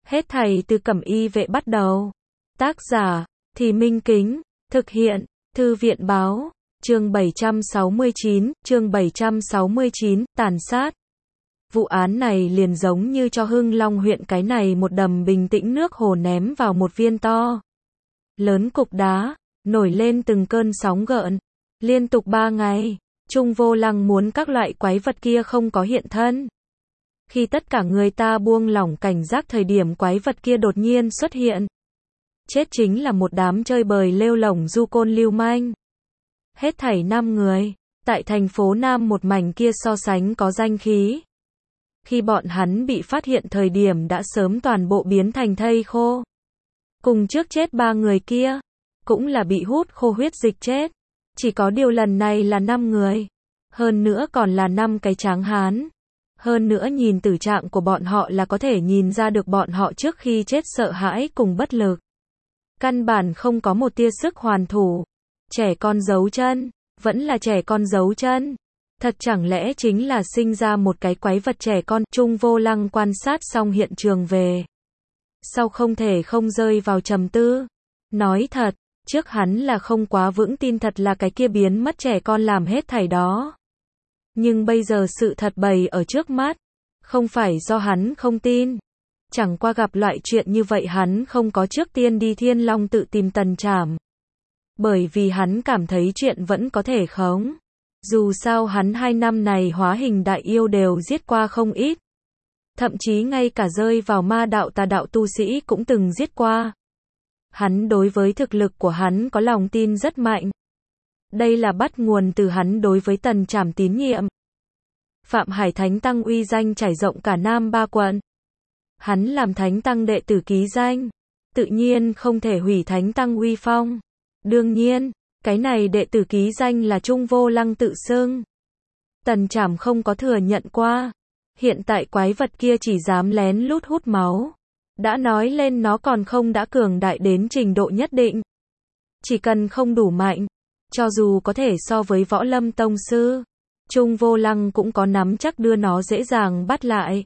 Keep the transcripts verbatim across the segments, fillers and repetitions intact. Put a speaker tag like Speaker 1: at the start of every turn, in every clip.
Speaker 1: Hết thảy từ Cẩm Y Vệ bắt đầu. Tác giả, Thì Minh Kính, thực hiện, Thư viện Báo, chương bảy trăm sáu mươi chín, chương bảy trăm sáu mươi chín, tàn sát. Vụ án này liền giống như cho Hưng Long huyện cái này một đầm bình tĩnh nước hồ ném vào một viên to lớn cục đá, nổi lên từng cơn sóng gợn. Liên tục ba ngày, Trung Vô Lăng muốn các loại quái vật kia không có hiện thân. Khi tất cả người ta buông lỏng cảnh giác thời điểm quái vật kia đột nhiên xuất hiện. Chết chính là một đám chơi bời lêu lổng du côn lưu manh. Hết thảy năm người, tại thành phố Nam một mảnh kia so sánh có danh khí. Khi bọn hắn bị phát hiện thời điểm đã sớm toàn bộ biến thành thây khô. Cùng trước chết ba người kia, cũng là bị hút khô huyết dịch chết. Chỉ có điều lần này là năm người. Hơn nữa còn là năm cái tráng hán. Hơn nữa nhìn tử trạng của bọn họ là có thể nhìn ra được bọn họ trước khi chết sợ hãi cùng bất lực. Căn bản không có một tia sức hoàn thủ. Trẻ con giấu chân, vẫn là trẻ con giấu chân. Thật chẳng lẽ chính là sinh ra một cái quái vật trẻ con. Trung Vô Lăng quan sát xong hiện trường về. Sau không thể không rơi vào trầm tư. Nói thật, trước hắn là không quá vững tin thật là cái kia biến mất trẻ con làm hết thảy đó. Nhưng bây giờ sự thật bày ở trước mắt. Không phải do hắn không tin. Chẳng qua gặp loại chuyện như vậy hắn không có trước tiên đi Thiên Long tự tìm Tần Trảm. Bởi vì hắn cảm thấy chuyện vẫn có thể khống. Dù sao hắn hai năm này hóa hình đại yêu đều giết qua không ít. Thậm chí ngay cả rơi vào ma đạo tà đạo tu sĩ cũng từng giết qua. Hắn đối với thực lực của hắn có lòng tin rất mạnh. Đây là bắt nguồn từ hắn đối với Tần Trảm tín nhiệm. Phạm Hải Thánh Tăng uy danh trải rộng cả Nam Ba quận. Hắn làm Thánh Tăng đệ tử ký danh. Tự nhiên không thể hủy Thánh Tăng uy phong. Đương nhiên, cái này đệ tử ký danh là Trung Vô Lăng tự xưng. Tần Trảm không có thừa nhận qua. Hiện tại quái vật kia chỉ dám lén lút hút máu. Đã nói lên nó còn không đã cường đại đến trình độ nhất định. Chỉ cần không đủ mạnh. Cho dù có thể so với võ lâm tông sư. Trung Vô Lăng cũng có nắm chắc đưa nó dễ dàng bắt lại.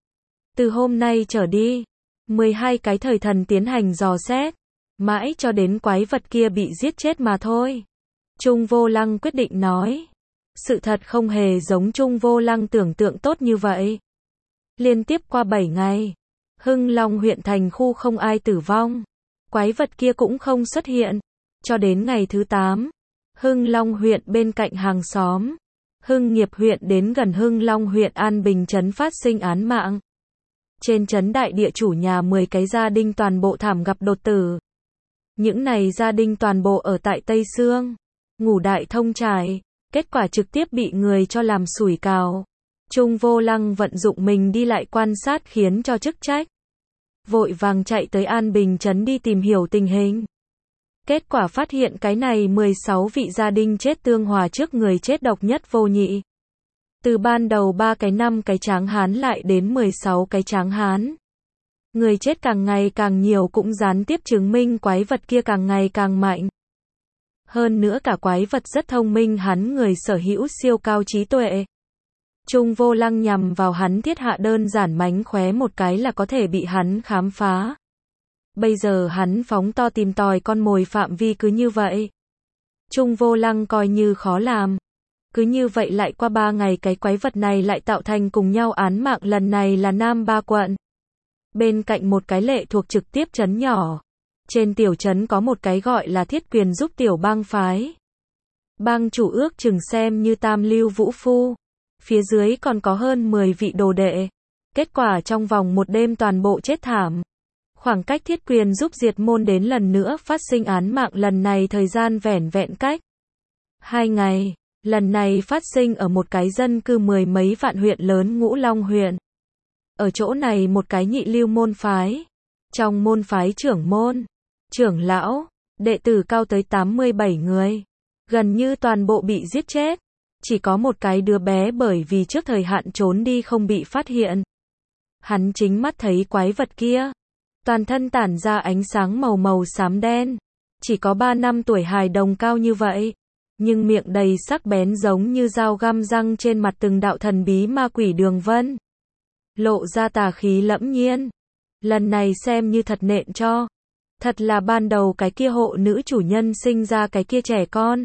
Speaker 1: Từ hôm nay trở đi, mười hai cái thời thần tiến hành dò xét. Mãi cho đến quái vật kia bị giết chết mà thôi. Trung Vô Lăng quyết định nói. Sự thật không hề giống Trung Vô Lăng tưởng tượng tốt như vậy. Liên tiếp qua bảy ngày, Hưng Long huyện thành khu không ai tử vong. Quái vật kia cũng không xuất hiện. Cho đến ngày thứ tám, Hưng Long huyện bên cạnh hàng xóm. Hưng Nghiệp huyện đến gần Hưng Long huyện An Bình trấn phát sinh án mạng. Trên trấn đại địa chủ nhà mười cái gia đình toàn bộ thảm gặp đột tử. Những này gia đình toàn bộ ở tại Tây Sương, ngủ đại thông trải, kết quả trực tiếp bị người cho làm sủi cào. Trung Vô Lăng vận dụng mình đi lại quan sát khiến cho chức trách. Vội vàng chạy tới An Bình trấn đi tìm hiểu tình hình. Kết quả phát hiện cái này mười sáu vị gia đình chết tương hòa trước người chết độc nhất vô nhị. Từ ban đầu ba cái năm cái tráng hán lại đến mười sáu cái tráng hán. Người chết càng ngày càng nhiều cũng gián tiếp chứng minh quái vật kia càng ngày càng mạnh. Hơn nữa cả quái vật rất thông minh hắn người sở hữu siêu cao trí tuệ. Trung Vô Lăng nhằm vào hắn thiết hạ đơn giản mánh khóe một cái là có thể bị hắn khám phá. Bây giờ hắn phóng to tìm tòi con mồi phạm vi cứ như vậy. Trung Vô Lăng coi như khó làm. Cứ như vậy lại qua ba ngày cái quái vật này lại tạo thành cùng nhau án mạng lần này là Nam Ba quận. Bên cạnh một cái lệ thuộc trực tiếp trấn nhỏ. Trên tiểu trấn có một cái gọi là Thiết Quyền giúp tiểu bang phái. Bang chủ ước chừng xem như tam lưu vũ phu. Phía dưới còn có hơn mười vị đồ đệ. Kết quả trong vòng một đêm toàn bộ chết thảm. Khoảng cách Thiết Quyền giúp diệt môn đến lần nữa phát sinh án mạng lần này thời gian vẻn vẹn cách hai ngày. Lần này phát sinh ở một cái dân cư mười mấy vạn huyện lớn Ngũ Long huyện. Ở chỗ này một cái nhị lưu môn phái. Trong môn phái trưởng môn, trưởng lão, đệ tử cao tới tám mươi bảy người. Gần như toàn bộ bị giết chết. Chỉ có một cái đứa bé bởi vì trước thời hạn trốn đi không bị phát hiện. Hắn chính mắt thấy quái vật kia. Toàn thân tản ra ánh sáng màu màu xám đen. Chỉ có ba năm tuổi hài đồng cao như vậy. Nhưng miệng đầy sắc bén giống như dao găm răng trên mặt từng đạo thần bí ma quỷ đường vân. Lộ ra tà khí lẫm nhiên. Lần này xem như thật nện cho. Thật là ban đầu cái kia hộ nữ chủ nhân sinh ra cái kia trẻ con.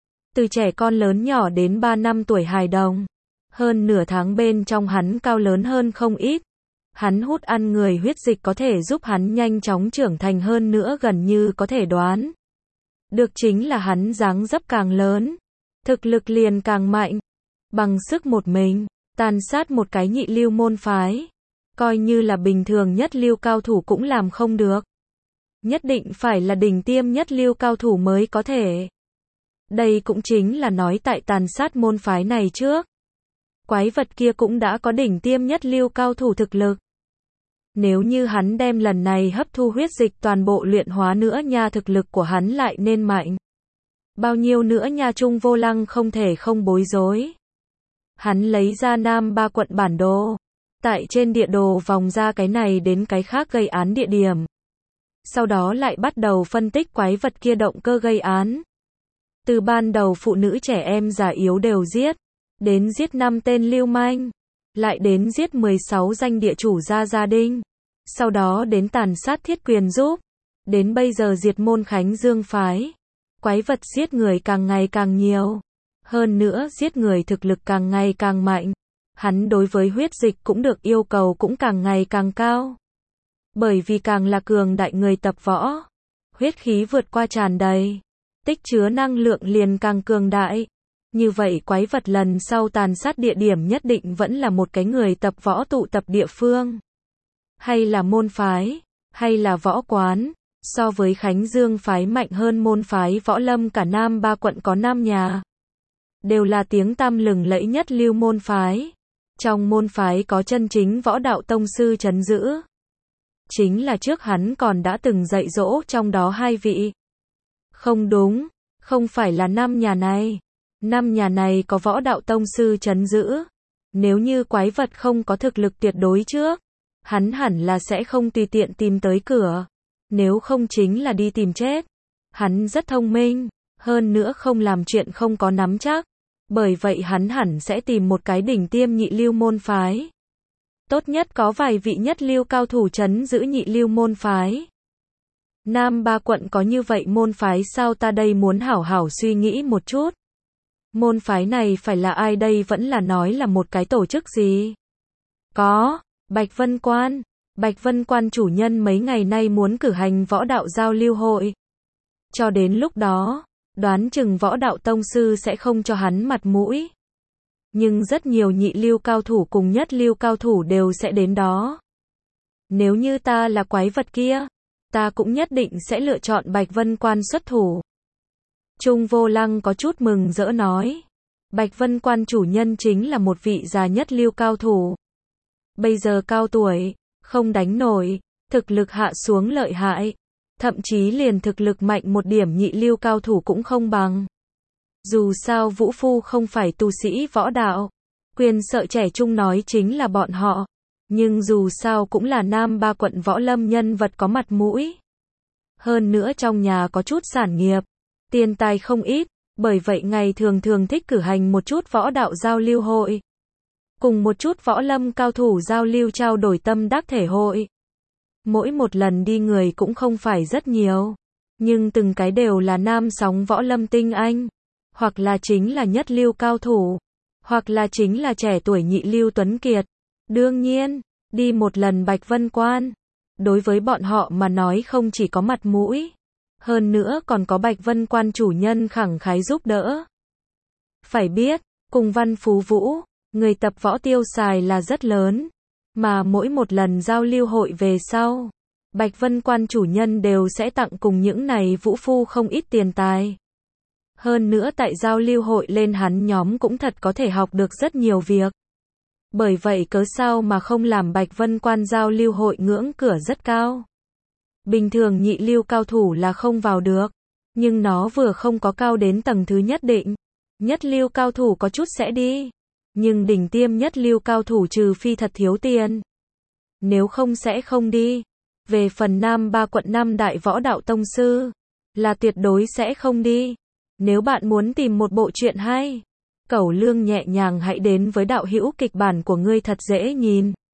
Speaker 1: Từ trẻ con lớn nhỏ đến ba năm tuổi hài đồng. Hơn nửa tháng bên trong hắn cao lớn hơn không ít. Hắn hút ăn người huyết dịch có thể giúp hắn nhanh chóng trưởng thành hơn nữa gần như có thể đoán. Được chính là hắn dáng dấp càng lớn. Thực lực liền càng mạnh. Bằng sức một mình, tàn sát một cái nhị lưu môn phái. Coi như là bình thường nhất lưu cao thủ cũng làm không được. Nhất định phải là đỉnh tiêm nhất lưu cao thủ mới có thể. Đây cũng chính là nói tại tàn sát môn phái này trước. Quái vật kia cũng đã có đỉnh tiêm nhất lưu cao thủ thực lực. Nếu như hắn đem lần này hấp thu huyết dịch toàn bộ luyện hóa nữa nha, thực lực của hắn lại nên mạnh. Bao nhiêu nữa nha, Trung Vô Lăng không thể không bối rối. Hắn lấy ra Nam Ba quận bản đồ. Tại trên địa đồ vòng ra cái này đến cái khác gây án địa điểm. Sau đó lại bắt đầu phân tích quái vật kia động cơ gây án. Từ ban đầu phụ nữ trẻ em già yếu đều giết. Đến giết năm tên lưu manh. Lại đến giết mười sáu danh địa chủ gia gia đình. Sau đó đến tàn sát Thiết Quyền giúp. Đến bây giờ diệt môn Khánh Dương phái. Quái vật giết người càng ngày càng nhiều. Hơn nữa giết người thực lực càng ngày càng mạnh. Hắn đối với huyết dịch cũng được yêu cầu cũng càng ngày càng cao. Bởi vì càng là cường đại người tập võ. Huyết khí vượt qua tràn đầy. Tích chứa năng lượng liền càng cường đại. Như vậy quái vật lần sau tàn sát địa điểm nhất định vẫn là một cái người tập võ tụ tập địa phương. Hay là môn phái. Hay là võ quán. So với Khánh Dương phái mạnh hơn môn phái võ lâm cả Nam Ba quận có năm nhà. Đều là tiếng tăm lừng lẫy nhất lưu môn phái. Trong môn phái có chân chính võ đạo tông sư trấn giữ. Chính là trước hắn còn đã từng dạy dỗ trong đó hai vị. Không đúng, không phải là năm nhà này. Năm nhà này có võ đạo tông sư trấn giữ. Nếu như quái vật không có thực lực tuyệt đối trước, hắn hẳn là sẽ không tùy tiện tìm tới cửa. Nếu không chính là đi tìm chết. Hắn rất thông minh, hơn nữa không làm chuyện không có nắm chắc. Bởi vậy hắn hẳn sẽ tìm một cái đỉnh tiêm nhị lưu môn phái. Tốt nhất có vài vị nhất lưu cao thủ trấn giữ nhị lưu môn phái. Nam Ba quận có như vậy môn phái sao, ta đây muốn hảo hảo suy nghĩ một chút. Môn phái này phải là ai đây, vẫn là nói là một cái tổ chức gì? Có, Bạch Vân Quan. Bạch Vân Quan chủ nhân mấy ngày nay muốn cử hành võ đạo giao lưu hội. Cho đến lúc đó, đoán chừng võ đạo tông sư sẽ không cho hắn mặt mũi. Nhưng rất nhiều nhị lưu cao thủ cùng nhất lưu cao thủ đều sẽ đến đó. Nếu như ta là quái vật kia, ta cũng nhất định sẽ lựa chọn Bạch Vân Quan xuất thủ. Trung Vô Lăng có chút mừng rỡ nói. Bạch Vân Quan chủ nhân chính là một vị già nhất lưu cao thủ. Bây giờ cao tuổi, không đánh nổi, thực lực hạ xuống lợi hại. Thậm chí liền thực lực mạnh một điểm nhị lưu cao thủ cũng không bằng. Dù sao Vũ Phu không phải tu sĩ võ đạo. Quyền sợ trẻ trung nói chính là bọn họ. Nhưng dù sao cũng là Nam Ba quận võ lâm nhân vật có mặt mũi. Hơn nữa trong nhà có chút sản nghiệp. Tiền tài không ít. Bởi vậy ngày thường thường thích cử hành một chút võ đạo giao lưu hội. Cùng một chút võ lâm cao thủ giao lưu trao đổi tâm đắc thể hội. Mỗi một lần đi người cũng không phải rất nhiều. Nhưng từng cái đều là nam sóng võ lâm tinh anh. Hoặc là chính là nhất lưu cao thủ. Hoặc là chính là trẻ tuổi nhị lưu tuấn kiệt. Đương nhiên, đi một lần Bạch Vân Quan. Đối với bọn họ mà nói không chỉ có mặt mũi. Hơn nữa còn có Bạch Vân Quan chủ nhân khẳng khái giúp đỡ. Phải biết, cùng Văn Phú Vũ, người tập võ tiêu xài là rất lớn. Mà mỗi một lần giao lưu hội về sau, Bạch Vân Quan chủ nhân đều sẽ tặng cùng những này vũ phu không ít tiền tài. Hơn nữa tại giao lưu hội lên hắn nhóm cũng thật có thể học được rất nhiều việc. Bởi vậy cớ sao mà không làm Bạch Vân Quan giao lưu hội ngưỡng cửa rất cao. Bình thường nhị lưu cao thủ là không vào được. Nhưng nó vừa không có cao đến tầng thứ nhất định. Nhất lưu cao thủ có chút sẽ đi. Nhưng đỉnh tiêm nhất lưu cao thủ trừ phi thật thiếu tiền. Nếu không sẽ không đi. Về phần Nam Ba quận năm đại võ đạo tông sư, là tuyệt đối sẽ không đi. Nếu bạn muốn tìm một bộ truyện hay, Cẩu Lương nhẹ nhàng hãy đến với đạo hữu kịch bản của ngươi thật dễ nhìn.